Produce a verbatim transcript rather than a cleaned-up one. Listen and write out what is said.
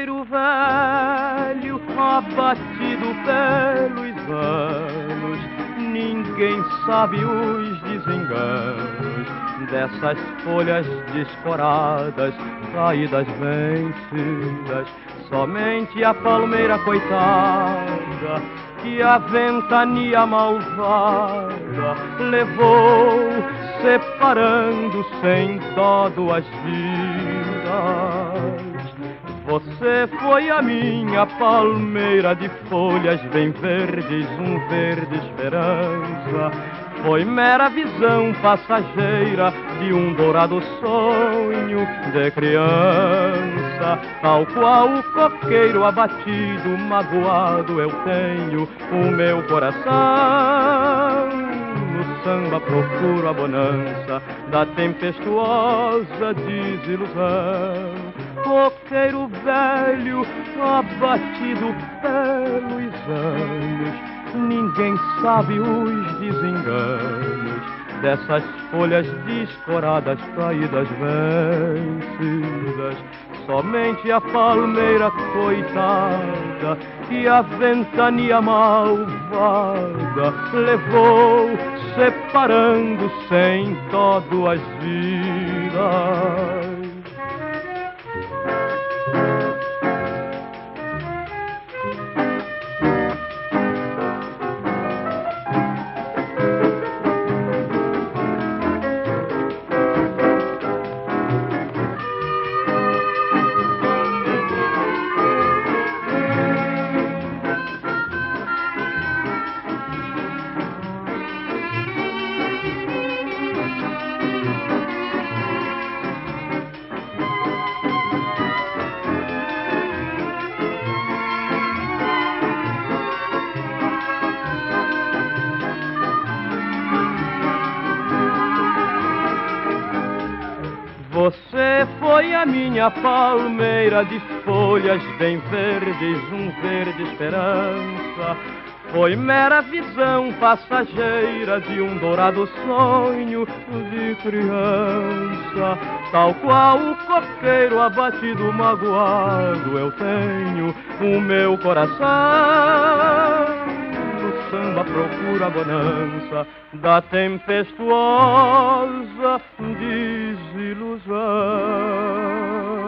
coqueiro velho, abatido pelos anos, ninguém sabe os desenganos dessas folhas descoradas, caídas vencidas. Somente a palmeira coitada, que a ventania malvada levou, separando sem dó duas vidas. Você foi a minha palmeira de folhas bem verdes, um verde esperança. Foi mera visão passageira de um dourado sonho de criança. Tal qual o coqueiro abatido, magoado, eu tenho o meu coração. No samba procuro a bonança da tempestuosa desilusão. Coqueiro velho, abatido pelos anos, ninguém sabe os desenganos dessas folhas descoradas, caídas vencidas. Somente a palmeira coitada, que a ventania malvada levou, separando sem dó duas vidas. Você foi a minha palmeira de folhas bem verdes, um verde esperança. Foi mera visão passageira de um dourado sonho de criança. Tal qual o coqueiro abatido, magoado, eu tenho o meu coração. No samba procura a bonança da tempestuosa desilusão.